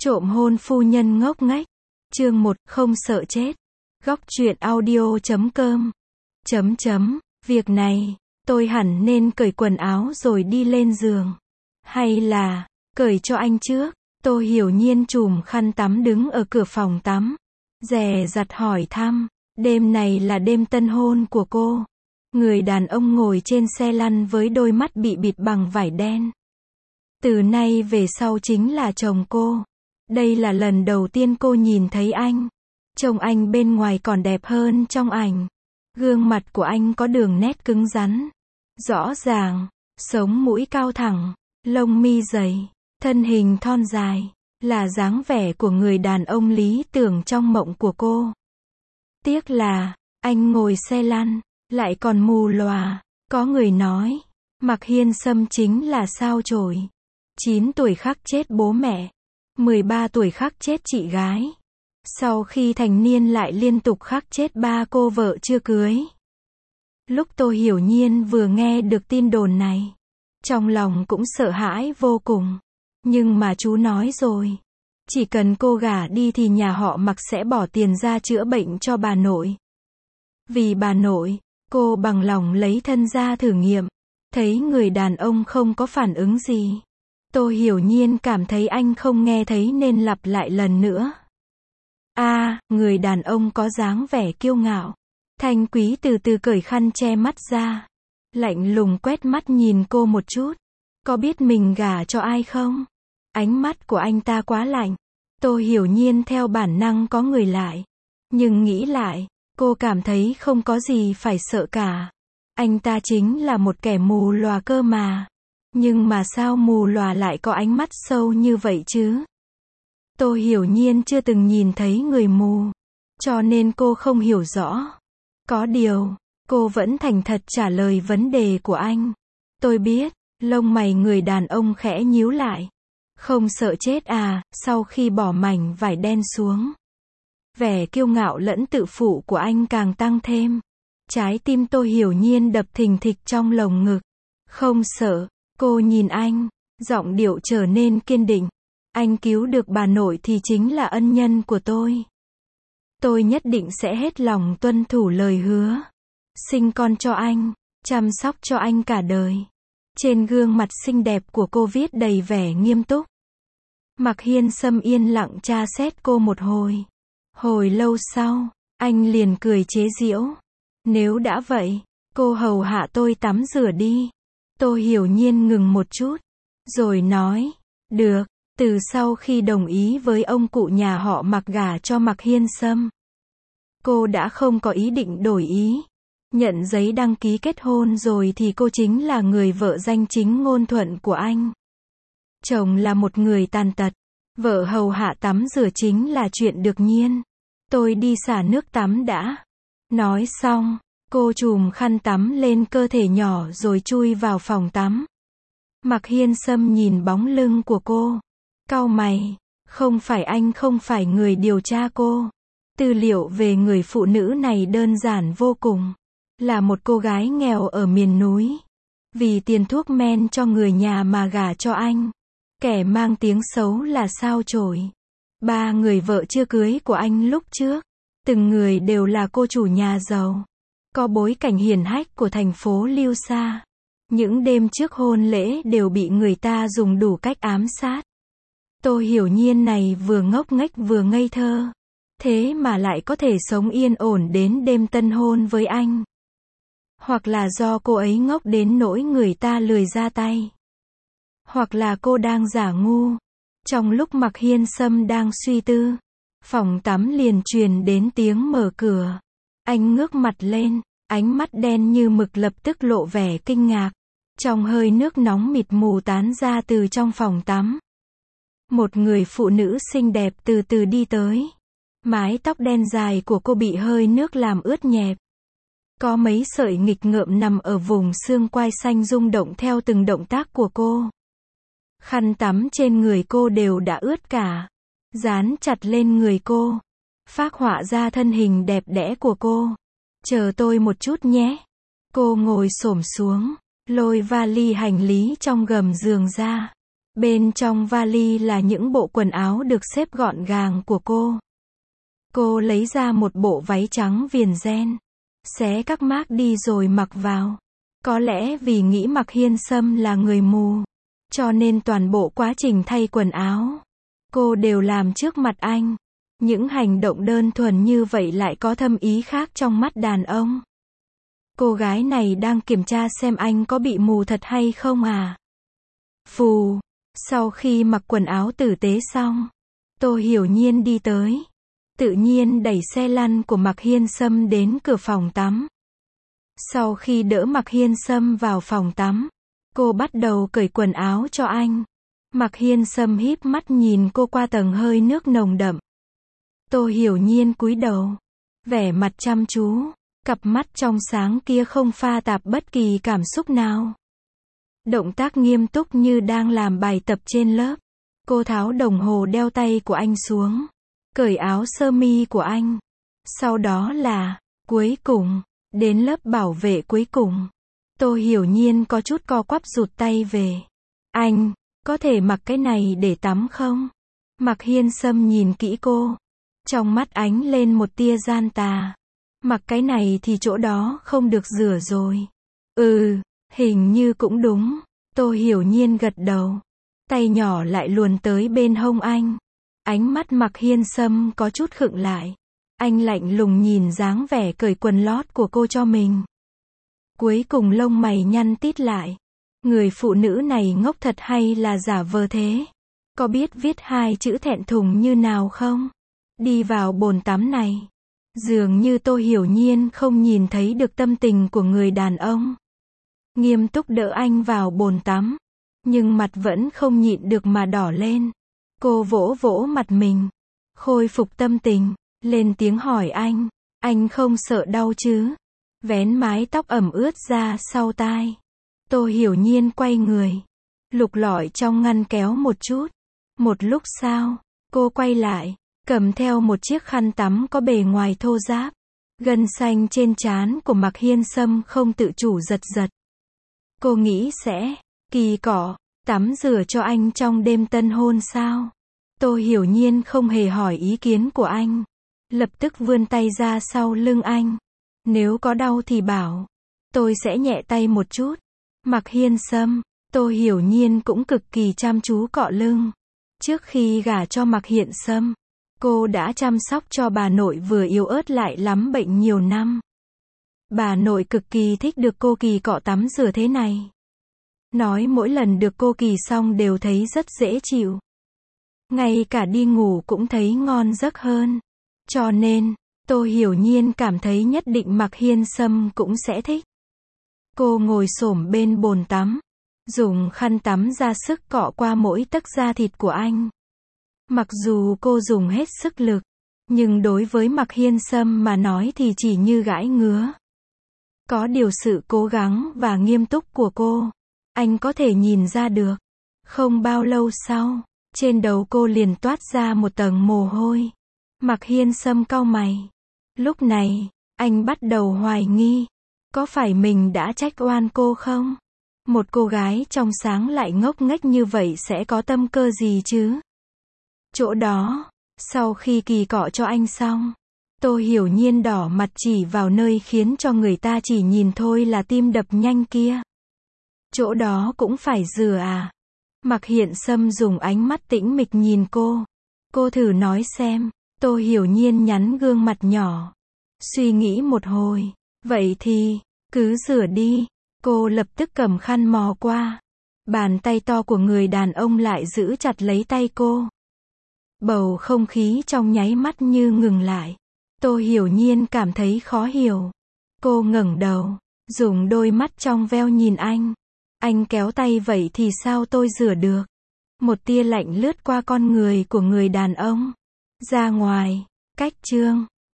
Trộm hôn phu nhân ngốc nghếch. Chương 1, không sợ chết. Góc truyện audio.com. Việc này, tôi hẳn nên cởi quần áo rồi đi lên giường. Hay là, cởi cho anh trước? Tô Hiểu Nhiên chùm khăn tắm đứng ở cửa phòng tắm. Dè dặt hỏi thăm. Đêm này là đêm tân hôn của cô. Người đàn ông ngồi trên xe lăn với đôi mắt bị bịt bằng vải đen. Từ nay về sau chính là chồng cô. Đây là lần đầu tiên cô nhìn thấy anh. Trông anh bên ngoài còn đẹp hơn trong ảnh. Gương mặt của anh có đường nét cứng rắn, rõ ràng, sống mũi cao thẳng, lông mi dày, thân hình thon dài, là dáng vẻ của người đàn ông lý tưởng trong mộng của cô. Tiếc là, anh ngồi xe lăn, lại còn mù lòa. Có người nói, Mạc Hiên Sâm chính là sao chổi. 9 tuổi khắc chết bố mẹ, 13 tuổi khắc chết chị gái. Sau khi thành niên lại liên tục khắc chết 3 cô vợ chưa cưới. Lúc Tô Hiểu Nhiên vừa nghe được tin đồn này, trong lòng cũng sợ hãi vô cùng. Nhưng mà chú nói rồi, chỉ cần cô gả đi thì nhà họ Mạc sẽ bỏ tiền ra chữa bệnh cho bà nội. Vì bà nội, cô bằng lòng lấy thân ra thử nghiệm. Thấy người đàn ông không có phản ứng gì, Tô Hiểu Nhiên cảm thấy anh không nghe thấy nên lặp lại lần nữa. Người đàn ông có dáng vẻ kiêu ngạo. Thanh Quý từ từ cởi khăn che mắt ra. Lạnh lùng quét mắt nhìn cô một chút. Có biết mình gả cho ai không? Ánh mắt của anh ta quá lạnh. Tô Hiểu Nhiên theo bản năng có người lại. Nhưng nghĩ lại, cô cảm thấy không có gì phải sợ cả. Anh ta chính là một kẻ mù lòa cơ mà. Nhưng mà sao mù lòa lại có ánh mắt sâu như vậy chứ? Tô Hiểu Nhiên chưa từng nhìn thấy người mù, cho nên cô không hiểu rõ. Có điều, cô vẫn thành thật trả lời vấn đề của anh. Tôi biết. Lông mày người đàn ông khẽ nhíu lại. Không sợ chết à? Sau khi bỏ mảnh vải đen xuống, vẻ kiêu ngạo lẫn tự phụ của anh càng tăng thêm. Trái tim Tô Hiểu Nhiên đập thình thịch trong lồng ngực. Không sợ. Cô nhìn anh, giọng điệu trở nên kiên định. Anh cứu được bà nội thì chính là ân nhân của tôi. Tôi nhất định sẽ hết lòng tuân thủ lời hứa. Sinh con cho anh, chăm sóc cho anh cả đời. Trên gương mặt xinh đẹp của cô viết đầy vẻ nghiêm túc. Mạc Hiên Sâm yên lặng tra xét cô một hồi. Hồi lâu sau, anh liền cười chế giễu. Nếu đã vậy, cô hầu hạ tôi tắm rửa đi. Tô Hiểu Nhiên ngừng một chút, rồi nói, được. Từ sau khi đồng ý với ông cụ nhà họ Mạc gả cho Mạc Hiên Sâm, cô đã không có ý định đổi ý. Nhận giấy đăng ký kết hôn rồi thì cô chính là người vợ danh chính ngôn thuận của anh. Chồng là một người tàn tật, vợ hầu hạ tắm rửa chính là chuyện đương nhiên. Tôi đi xả nước tắm đã. Nói xong, cô chùm khăn tắm lên cơ thể nhỏ rồi chui vào phòng tắm. Mạc Hiên Sâm nhìn bóng lưng của cô, cau mày. Không phải anh không phải người điều tra cô. Tư liệu về người phụ nữ này đơn giản vô cùng. Là một cô gái nghèo ở miền núi. Vì tiền thuốc men cho người nhà mà gả cho anh. Kẻ mang tiếng xấu là sao chổi. 3 người vợ chưa cưới của anh lúc trước, từng người đều là cô chủ nhà giàu. Có bối cảnh hiển hách của thành phố Lưu Sa. Những đêm trước hôn lễ đều bị người ta dùng đủ cách ám sát. Tô Hiểu Nhiên này vừa ngốc nghếch vừa ngây thơ. Thế mà lại có thể sống yên ổn đến đêm tân hôn với anh. Hoặc là do cô ấy ngốc đến nỗi người ta lười ra tay. Hoặc là cô đang giả ngu. Trong lúc Mạc Hiên Sâm đang suy tư, phòng tắm liền truyền đến tiếng mở cửa. Anh ngước mặt lên, ánh mắt đen như mực lập tức lộ vẻ kinh ngạc. Trong hơi nước nóng mịt mù tán ra từ trong phòng tắm. Một người phụ nữ xinh đẹp từ từ đi tới. Mái tóc đen dài của cô bị hơi nước làm ướt nhẹp. Có mấy sợi nghịch ngợm nằm ở vùng xương quai xanh rung động theo từng động tác của cô. Khăn tắm trên người cô đều đã ướt cả. Dán chặt lên người cô. Phác họa ra thân hình đẹp đẽ của cô. Chờ tôi một chút nhé. Cô ngồi xổm xuống, lôi vali hành lý trong gầm giường ra. Bên trong vali là những bộ quần áo được xếp gọn gàng của cô. Cô lấy ra một bộ váy trắng viền ren, xé các mác đi rồi mặc vào. Có lẽ vì nghĩ Mạc Hiên Sâm là người mù, cho nên toàn bộ quá trình thay quần áo, cô đều làm trước mặt anh. Những hành động đơn thuần như vậy lại có thâm ý khác trong mắt đàn ông. Cô gái này đang kiểm tra xem anh có bị mù thật hay không à? Phù, sau khi mặc quần áo tử tế xong, Tô Hiểu Nhiên đi tới, tự nhiên đẩy xe lăn của Mạc Hiên Sâm đến cửa phòng tắm. Sau khi đỡ Mạc Hiên Sâm vào phòng tắm, cô bắt đầu cởi quần áo cho anh. Mạc Hiên Sâm híp mắt nhìn cô qua tầng hơi nước nồng đậm. Tô Hiểu Nhiên cúi đầu, vẻ mặt chăm chú, cặp mắt trong sáng kia không pha tạp bất kỳ cảm xúc nào. Động tác nghiêm túc như đang làm bài tập trên lớp. Cô tháo đồng hồ đeo tay của anh xuống, cởi áo sơ mi của anh. Sau đó là, cuối cùng, đến lớp bảo vệ cuối cùng. Tô Hiểu Nhiên có chút co quắp rụt tay về. Anh, có thể mặc cái này để tắm không? Mạc Hiên Sâm nhìn kỹ cô. Trong mắt ánh lên một tia gian tà. Mặc cái này thì chỗ đó không được rửa rồi. Hình như cũng đúng. Tô Hiểu Nhiên gật đầu. Tay nhỏ lại luồn tới bên hông anh. Ánh mắt Mạc Hiên Sâm có chút khựng lại. Anh lạnh lùng nhìn dáng vẻ cởi quần lót của cô cho mình. Cuối cùng lông mày nhăn tít lại. Người phụ nữ này ngốc thật hay là giả vờ thế? Có biết viết hai chữ thẹn thùng như nào không? Đi vào bồn tắm này. Dường như Tô Hiểu Nhiên không nhìn thấy được tâm tình của người đàn ông. Nghiêm túc đỡ anh vào bồn tắm. Nhưng mặt vẫn không nhịn được mà đỏ lên. Cô vỗ vỗ mặt mình. Khôi phục tâm tình. Lên tiếng hỏi anh không sợ đau chứ? Vén mái tóc ẩm ướt ra sau tai. Tô Hiểu Nhiên quay người. Lục lọi trong ngăn kéo một chút. Một lúc sau, cô quay lại. Cầm theo một chiếc khăn tắm có bề ngoài thô ráp. Gân xanh trên trán của Mạc Hiên Sâm không tự chủ giật giật. Cô nghĩ sẽ kỳ cọ, tắm rửa cho anh trong đêm tân hôn sao? Tô Hiểu Nhiên không hề hỏi ý kiến của anh. Lập tức vươn tay ra sau lưng anh. Nếu có đau thì bảo. Tôi sẽ nhẹ tay một chút. Mạc Hiên Sâm, Tô Hiểu Nhiên cũng cực kỳ chăm chú cọ lưng. Trước khi gả cho Mạc Hiên Sâm, cô đã chăm sóc cho bà nội vừa yếu ớt lại lắm bệnh nhiều năm. Bà nội cực kỳ thích được cô kỳ cọ tắm rửa thế này. Nói mỗi lần được cô kỳ xong đều thấy rất dễ chịu. Ngay cả đi ngủ cũng thấy ngon giấc hơn. Cho nên, Tô Hiểu Nhiên cảm thấy nhất định Mạc Hiên Sâm cũng sẽ thích. Cô ngồi xổm bên bồn tắm, dùng khăn tắm ra sức cọ qua mỗi tấc da thịt của anh. Mặc dù cô dùng hết sức lực, nhưng đối với Mạc Hiên Sâm mà nói thì chỉ như gãi ngứa. Có điều sự cố gắng và nghiêm túc của cô, anh có thể nhìn ra được. Không bao lâu sau, trên đầu cô liền toát ra một tầng mồ hôi. Mạc Hiên Sâm cau mày. Lúc này, anh bắt đầu hoài nghi. Có phải mình đã trách oan cô không? Một cô gái trong sáng lại ngốc nghếch như vậy sẽ có tâm cơ gì chứ? Chỗ đó, sau khi kỳ cọ cho anh xong, Tô Hiểu Nhiên đỏ mặt chỉ vào nơi khiến cho người ta chỉ nhìn thôi là tim đập nhanh kia. Chỗ đó cũng phải rửa à? Mạc Hiên Sâm dùng ánh mắt tĩnh mịch nhìn cô. Cô thử nói xem. Tô Hiểu Nhiên nhắn gương mặt nhỏ. Suy nghĩ một hồi. Vậy thì, cứ rửa đi. Cô lập tức cầm khăn mò qua. Bàn tay to của người đàn ông lại giữ chặt lấy tay cô. Bầu không khí trong nháy mắt như ngừng lại. Tô Hiểu Nhiên cảm thấy khó hiểu. Cô ngẩng đầu, dùng đôi mắt trong veo nhìn anh. Anh kéo tay vậy thì sao tôi rửa được? Một tia lạnh lướt qua con người của người đàn ông. Ra ngoài, cách chương.